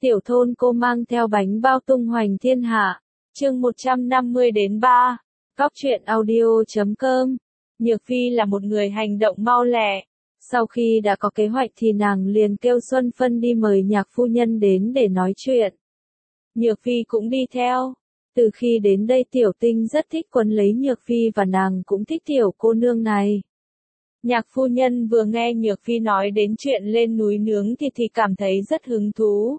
Tiểu thôn cô mang theo bánh bao tung hoành thiên hạ. Chương 150-3. Cóc truyện audio.com. Nhược Phi là một người hành động mau lẹ. Sau khi đã có kế hoạch thì nàng liền kêu Xuân Phân đi mời Nhạc phu nhân đến để nói chuyện. Nhược Phi cũng đi theo. Từ khi đến đây Tiểu Tinh rất thích quấn lấy Nhược Phi và nàng cũng thích tiểu cô nương này. Nhạc phu nhân vừa nghe Nhược Phi nói đến chuyện lên núi nướng thì cảm thấy rất hứng thú.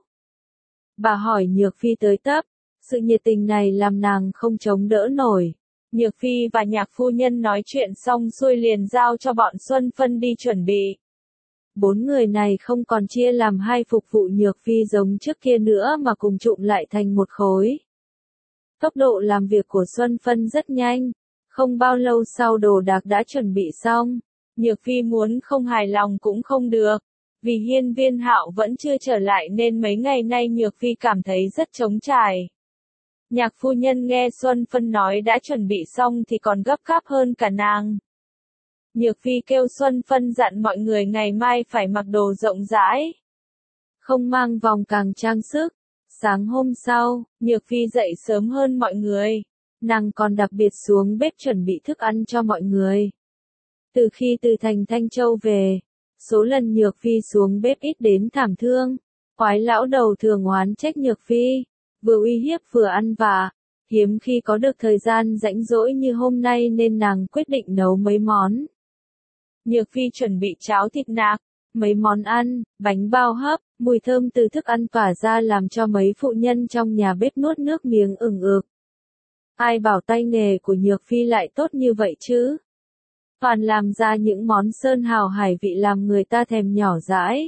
Bà hỏi Nhược Phi tới tấp, sự nhiệt tình này làm nàng không chống đỡ nổi. Nhược Phi và Nhạc phu nhân nói chuyện xong xuôi liền giao cho bọn Xuân Phân đi chuẩn bị. 4 người này không còn chia làm hai phục vụ Nhược Phi giống trước kia nữa mà cùng trụm lại thành một khối. Tốc độ làm việc của Xuân Phân rất nhanh, không bao lâu sau đồ đạc đã chuẩn bị xong. Nhược Phi muốn không hài lòng cũng không được, vì Hiên Viên Hạo vẫn chưa trở lại nên mấy ngày nay Nhược Phi cảm thấy rất trống trải. Nhạc phu nhân nghe Xuân Phân nói đã chuẩn bị xong thì còn gấp gáp hơn cả nàng. Nhược Phi kêu Xuân Phân dặn mọi người ngày mai phải mặc đồ rộng rãi, không mang vòng càng trang sức. Sáng hôm sau, Nhược Phi dậy sớm hơn mọi người, nàng còn đặc biệt xuống bếp chuẩn bị thức ăn cho mọi người. Từ khi từ thành Thanh Châu về, số lần Nhược Phi xuống bếp ít đến thảm thương. Quái lão đầu thường oán trách Nhược Phi, vừa uy hiếp vừa ăn vạ. Hiếm khi có được thời gian rảnh rỗi như hôm nay nên nàng quyết định nấu mấy món. Nhược Phi chuẩn bị cháo thịt nạc, mấy món ăn, bánh bao hấp, mùi thơm từ thức ăn tỏa ra làm cho mấy phụ nhân trong nhà bếp nuốt nước miếng ửng ực. Ai bảo tay nghề của Nhược Phi lại tốt như vậy chứ? Toàn làm ra những món sơn hào hải vị làm người ta thèm nhỏ dãi.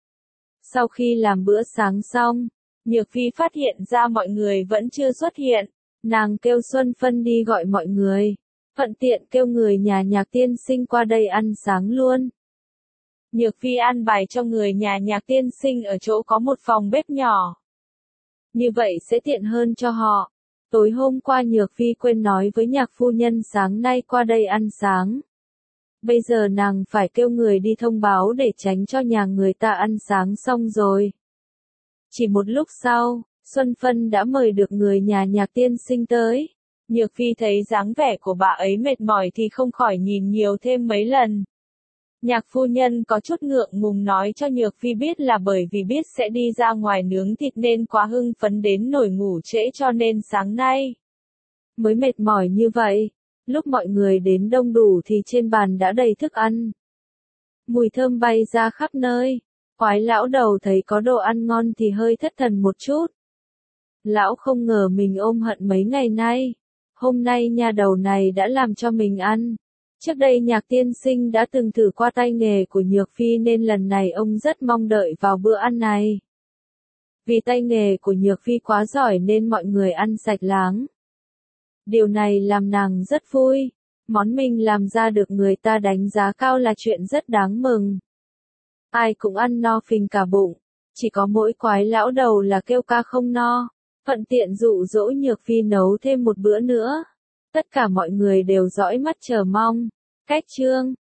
Sau khi làm bữa sáng xong, Nhược Phi phát hiện ra mọi người vẫn chưa xuất hiện, nàng kêu Xuân Phân đi gọi mọi người, thuận tiện kêu người nhà Nhạc tiên sinh qua đây ăn sáng luôn. Nhược Phi an bài cho người nhà Nhạc tiên sinh ở chỗ có một phòng bếp nhỏ. Như vậy sẽ tiện hơn cho họ. Tối hôm qua Nhược Phi quên nói với Nhạc phu nhân sáng nay qua đây ăn sáng. Bây giờ nàng phải kêu người đi thông báo để tránh cho nhà người ta ăn sáng xong rồi. Chỉ một lúc sau, Xuân Phân đã mời được người nhà Nhạc tiên sinh tới. Nhược Phi thấy dáng vẻ của bà ấy mệt mỏi thì không khỏi nhìn nhiều thêm mấy lần. Nhạc phu nhân có chút ngượng ngùng nói cho Nhược Phi biết là bởi vì biết sẽ đi ra ngoài nướng thịt nên quá hưng phấn đến nổi ngủ trễ cho nên sáng nay mới mệt mỏi như vậy. Lúc mọi người đến đông đủ thì trên bàn đã đầy thức ăn. Mùi thơm bay ra khắp nơi. Quái lão đầu thấy có đồ ăn ngon thì hơi thất thần một chút. Lão không ngờ mình ôm hận mấy ngày nay. Hôm nay nhà đầu này đã làm cho mình ăn. Trước đây Nhạc tiên sinh đã từng thử qua tay nghề của Nhược Phi nên lần này ông rất mong đợi vào bữa ăn này. Vì tay nghề của Nhược Phi quá giỏi nên mọi người ăn sạch láng. Điều này làm nàng rất vui. Món mình làm ra được người ta đánh giá cao là chuyện rất đáng mừng. Ai cũng ăn no phình cả bụng. Chỉ có mỗi quái lão đầu là kêu ca không no. Thuận tiện dụ dỗ Nhược Phi nấu thêm một bữa nữa. Tất cả mọi người đều dõi mắt chờ mong. Cách chương